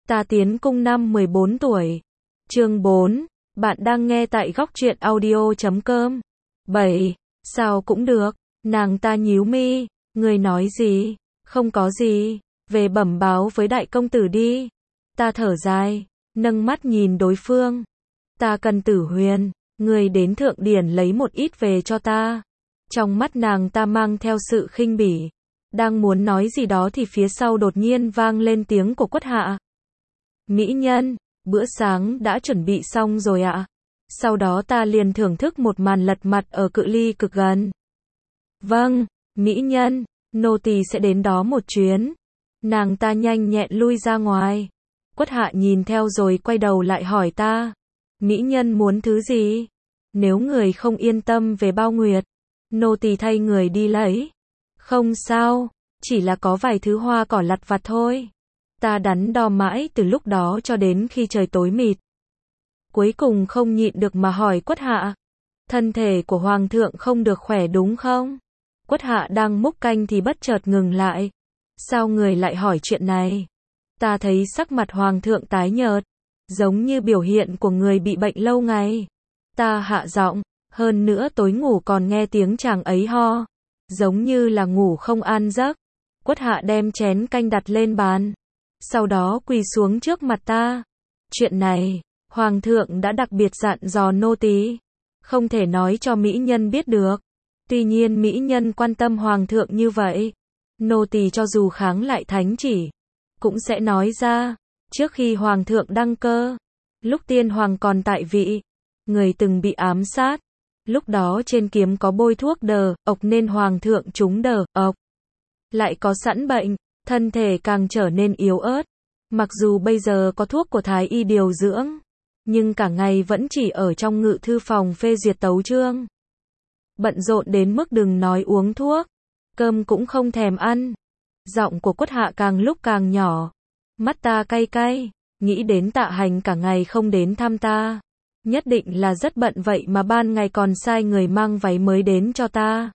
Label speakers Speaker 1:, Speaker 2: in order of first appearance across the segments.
Speaker 1: Ta tiến cung năm 14 tuổi. Chương 4. Bạn đang nghe tại góc truyện audio.com. 7. Sao cũng được. Nàng ta nhíu mi. Người nói gì? Không có gì. Về bẩm báo với đại công tử đi. Ta thở dài. Nâng mắt nhìn đối phương. Ta cần Tử Huyền. Người đến Thượng Điển lấy một ít về cho ta. Trong mắt nàng ta mang theo sự khinh bỉ. Đang muốn nói gì đó thì phía sau đột nhiên vang lên tiếng của Quất Hạ. Mỹ nhân, bữa sáng đã chuẩn bị xong rồi ạ. Sau đó ta liền thưởng thức một màn lật mặt ở cự ly cực gần. Vâng, mỹ nhân, nô tỳ sẽ đến đó một chuyến. Nàng ta nhanh nhẹn lui ra ngoài. Quất Hạ nhìn theo rồi quay đầu lại hỏi ta. Mỹ nhân muốn thứ gì? Nếu người không yên tâm về Bao Nguyệt, nô tỳ thay người đi lấy. Không sao, chỉ là có vài thứ hoa cỏ lặt vặt thôi. Ta đắn đo mãi từ lúc đó cho đến khi trời tối mịt. Cuối cùng không nhịn được mà hỏi Quất Hạ. Thân thể của Hoàng thượng không được khỏe đúng không? Quất Hạ đang múc canh thì bất chợt ngừng lại. Sao người lại hỏi chuyện này? Ta thấy sắc mặt Hoàng thượng tái nhợt, giống như biểu hiện của người bị bệnh lâu ngày. Ta hạ giọng, hơn nữa tối ngủ còn nghe tiếng chàng ấy ho, giống như là ngủ không an giấc. Quất Hạ đem chén canh đặt lên bàn, sau đó quỳ xuống trước mặt ta. Chuyện này, Hoàng thượng đã đặc biệt dặn dò nô tỳ, không thể nói cho mỹ nhân biết được. Tuy nhiên mỹ nhân quan tâm Hoàng thượng như vậy, nô tỳ cho dù kháng lại thánh chỉ, cũng sẽ nói ra. Trước khi Hoàng thượng đăng cơ, lúc tiên hoàng còn tại vị, người từng bị ám sát. Lúc đó trên kiếm có bôi thuốc đờ ộc nên Hoàng thượng trúng đờ ộc. Lại có sẵn bệnh, thân thể càng trở nên yếu ớt. Mặc dù bây giờ có thuốc của Thái y điều dưỡng, nhưng cả ngày vẫn chỉ ở trong ngự thư phòng phê duyệt tấu chương. Bận rộn đến mức đừng nói uống thuốc, cơm cũng không thèm ăn. Giọng của Quất Hạ càng lúc càng nhỏ. Mắt ta cay cay, nghĩ đến Tạ Hành cả ngày không đến thăm ta. Nhất định là rất bận vậy mà ban ngày còn sai người mang váy mới đến cho ta.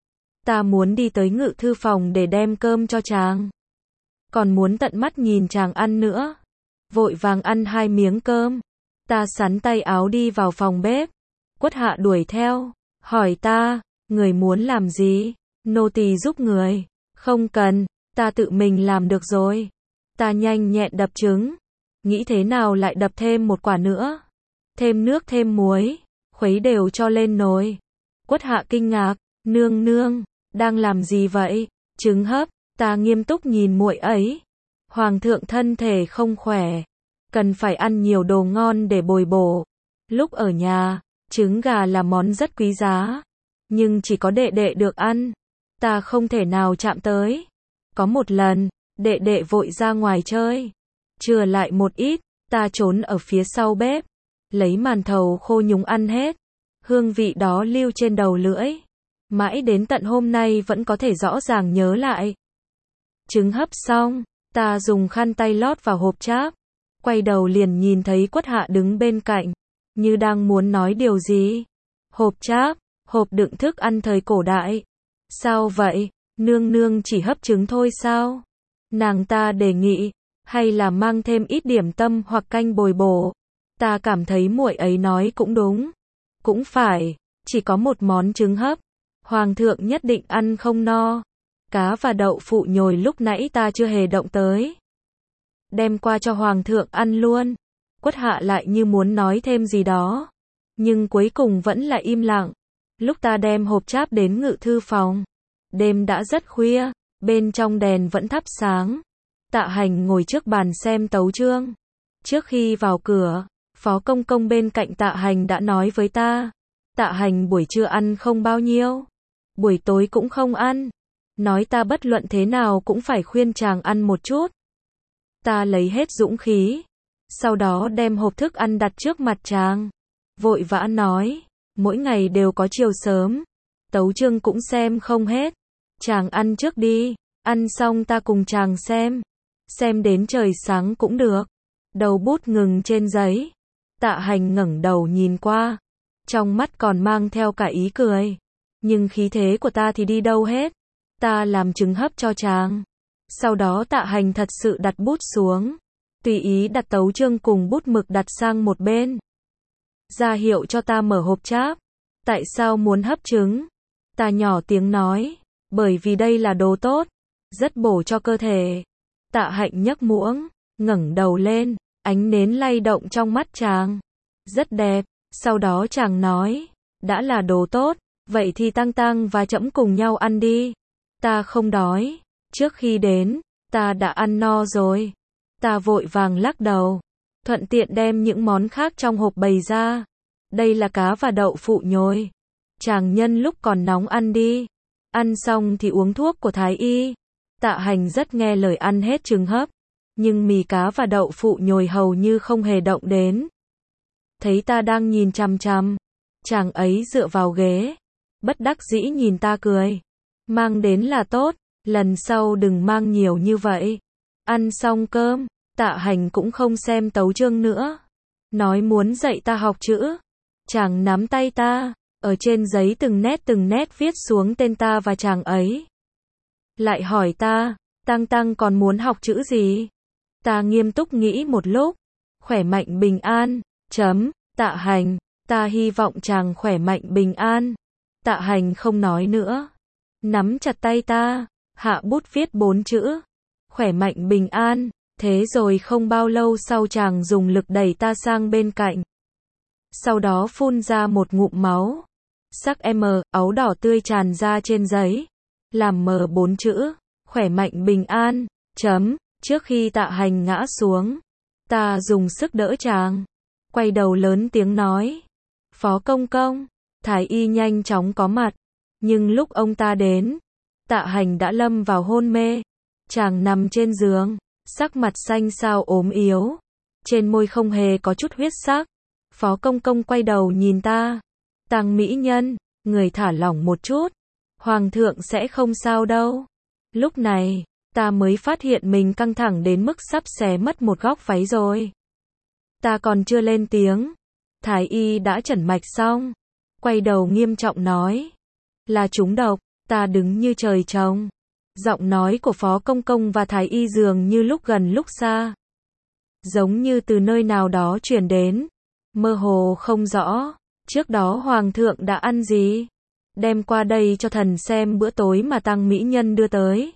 Speaker 1: Ta muốn đi tới ngự thư phòng để đem cơm cho chàng. Còn muốn tận mắt nhìn chàng ăn nữa. Vội vàng ăn 2 miếng cơm. Ta xắn tay áo đi vào phòng bếp. Quất Hạ đuổi theo, hỏi ta, người muốn làm gì? Nô tỳ giúp người. Không cần, ta tự mình làm được rồi. Ta nhanh nhẹn đập trứng. Nghĩ thế nào lại đập thêm một quả nữa. Thêm nước thêm muối, khuấy đều cho lên nồi. Quất Hạ kinh ngạc, nương nương, đang làm gì vậy? Trứng hấp. Ta nghiêm túc nhìn muội ấy. Hoàng thượng thân thể không khỏe, cần phải ăn nhiều đồ ngon để bồi bổ. Lúc ở nhà, trứng gà là món rất quý giá, nhưng chỉ có đệ đệ được ăn. Ta không thể nào chạm tới. Có một lần, đệ đệ vội ra ngoài chơi, chừa lại một ít, ta trốn ở phía sau bếp, lấy màn thầu khô nhúng ăn hết. Hương vị đó lưu trên đầu lưỡi, mãi đến tận hôm nay vẫn có thể rõ ràng nhớ lại. Trứng hấp xong, ta dùng khăn tay lót vào hộp cháp, quay đầu liền nhìn thấy Quất Hạ đứng bên cạnh, như đang muốn nói điều gì. Hộp cháp, hộp đựng thức ăn thời cổ đại. Sao vậy, nương nương chỉ hấp trứng thôi sao? Nàng ta đề nghị, hay là mang thêm ít điểm tâm hoặc canh bồi bổ. Ta cảm thấy muội ấy nói cũng đúng. Cũng phải, chỉ có một món trứng hấp, Hoàng thượng nhất định ăn không no. Cá và đậu phụ nhồi lúc nãy ta chưa hề động tới. Đem qua cho Hoàng thượng ăn luôn. Quất Hạ lại như muốn nói thêm gì đó, nhưng cuối cùng vẫn là im lặng. Lúc ta đem hộp cháp đến ngự thư phòng, đêm đã rất khuya, bên trong đèn vẫn thắp sáng. Tạ Hành ngồi trước bàn xem tấu chương. Trước khi vào cửa, phó công công bên cạnh Tạ Hành đã nói với ta. Tạ Hành buổi trưa ăn không bao nhiêu, buổi tối cũng không ăn. Nói ta bất luận thế nào cũng phải khuyên chàng ăn một chút. Ta lấy hết dũng khí, sau đó đem hộp thức ăn đặt trước mặt chàng, vội vã nói, mỗi ngày đều có chiều sớm, tấu chương cũng xem không hết. Chàng ăn trước đi, ăn xong ta cùng chàng xem đến trời sáng cũng được. Đầu bút ngừng trên giấy. Tạ Hành ngẩng đầu nhìn qua, trong mắt còn mang theo cả ý cười, nhưng khí thế của ta thì đi đâu hết. Ta làm trứng hấp cho chàng. Sau đó Tạ Hành thật sự đặt bút xuống, tùy ý đặt tấu chương cùng bút mực đặt sang một bên. Ra hiệu cho ta mở hộp cháp. Tại sao muốn hấp trứng? Ta nhỏ tiếng nói, bởi vì đây là đồ tốt, rất bổ cho cơ thể. Tạ Hạnh nhấc muỗng, ngẩng đầu lên, ánh nến lay động trong mắt chàng. Rất đẹp, sau đó chàng nói, đã là đồ tốt, vậy thì Tăng Tăng và trẫm cùng nhau ăn đi. Ta không đói, trước khi đến, ta đã ăn no rồi. Ta vội vàng lắc đầu, thuận tiện đem những món khác trong hộp bày ra. Đây là cá và đậu phụ nhồi. Chàng nhân lúc còn nóng ăn đi. Ăn xong thì uống thuốc của Thái y. Tạ Hành rất nghe lời ăn hết trứng hấp. Nhưng mì cá và đậu phụ nhồi hầu như không hề động đến. Thấy ta đang nhìn chằm chằm, chàng ấy dựa vào ghế, bất đắc dĩ nhìn ta cười. Mang đến là tốt, lần sau đừng mang nhiều như vậy. Ăn xong cơm, Tạ Hành cũng không xem tấu chương nữa. Nói muốn dạy ta học chữ. Chàng nắm tay ta, ở trên giấy từng nét viết xuống tên ta và chàng ấy. Lại hỏi ta, Tăng Tăng còn muốn học chữ gì? Ta nghiêm túc nghĩ một lúc. Khỏe mạnh bình an, Tạ Hành, ta hy vọng chàng khỏe mạnh bình an. Tạ Hành không nói nữa. Nắm chặt tay ta, hạ bút viết 4 chữ. Khỏe mạnh bình an. Thế rồi không bao lâu sau chàng dùng lực đẩy ta sang bên cạnh. Sau đó phun ra một ngụm máu. Sắc M, áo đỏ tươi tràn ra trên giấy. Làm mờ 4 chữ. Khỏe mạnh bình an. Trước khi Tạ Hành ngã xuống, ta dùng sức đỡ chàng. Quay đầu lớn tiếng nói. Phó công công. Thái y nhanh chóng có mặt. Nhưng lúc ông ta đến, Tạ Hành đã lâm vào hôn mê. Chàng nằm trên giường, sắc mặt xanh xao ốm yếu. Trên môi không hề có chút huyết sắc. Phó công công quay đầu nhìn ta. Tang mỹ nhân, người thả lỏng một chút. Hoàng thượng sẽ không sao đâu. Lúc này, ta mới phát hiện mình căng thẳng đến mức sắp xé mất một góc váy rồi. Ta còn chưa lên tiếng. Thái y đã chẩn mạch xong. Quay đầu nghiêm trọng nói. Là trúng độc. Ta đứng như trời trồng. Giọng nói của phó công công và thái y dường như lúc gần lúc xa. Giống như từ nơi nào đó truyền đến. Mơ hồ không rõ. Trước đó hoàng thượng đã ăn gì? Đem qua đây cho thần xem bữa tối mà Tăng mỹ nhân đưa tới.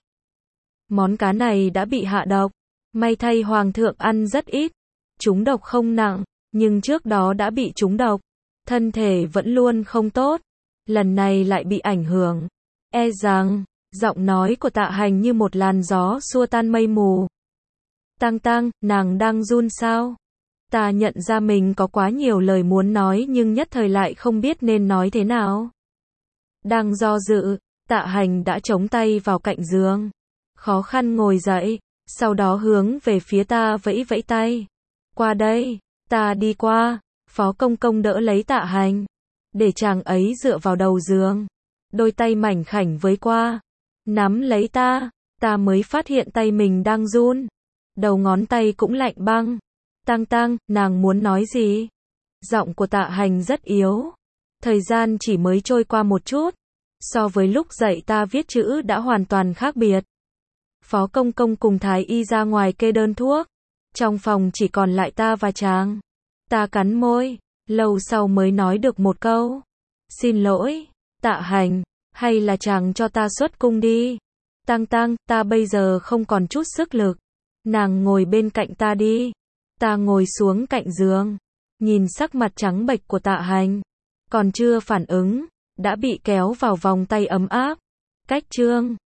Speaker 1: Món cá này đã bị hạ độc. May thay hoàng thượng ăn rất ít. Trúng độc không nặng, nhưng trước đó đã bị trúng độc. Thân thể vẫn luôn không tốt. Lần này lại bị ảnh hưởng. E rằng, giọng nói của Tạ Hành như một làn gió xua tan mây mù. Tăng Tăng, nàng đang run sao? Ta nhận ra mình có quá nhiều lời muốn nói nhưng nhất thời lại không biết nên nói thế nào. Đang do dự, Tạ Hành đã chống tay vào cạnh giường. Khó khăn ngồi dậy, sau đó hướng về phía ta vẫy vẫy tay. Qua đây, ta đi qua. Phó công công đỡ lấy Tạ Hành, để chàng ấy dựa vào đầu giường. Đôi tay mảnh khảnh với qua, nắm lấy ta. Ta mới phát hiện tay mình đang run. Đầu ngón tay cũng lạnh băng. Tăng Tăng, nàng muốn nói gì? Giọng của Tạ Hành rất yếu. Thời gian chỉ mới trôi qua một chút. So với lúc dạy ta viết chữ đã hoàn toàn khác biệt. Phó công công cùng thái y ra ngoài kê đơn thuốc. Trong phòng chỉ còn lại ta và chàng. Ta cắn môi, lâu sau mới nói được một câu. Xin lỗi, Tạ Hành, hay là chàng cho ta xuất cung đi. Tăng Tăng, ta bây giờ không còn chút sức lực. Nàng ngồi bên cạnh ta đi. Ta ngồi xuống cạnh giường, nhìn sắc mặt trắng bệch của Tạ Hành. Còn chưa phản ứng, đã bị kéo vào vòng tay ấm áp. Cách chương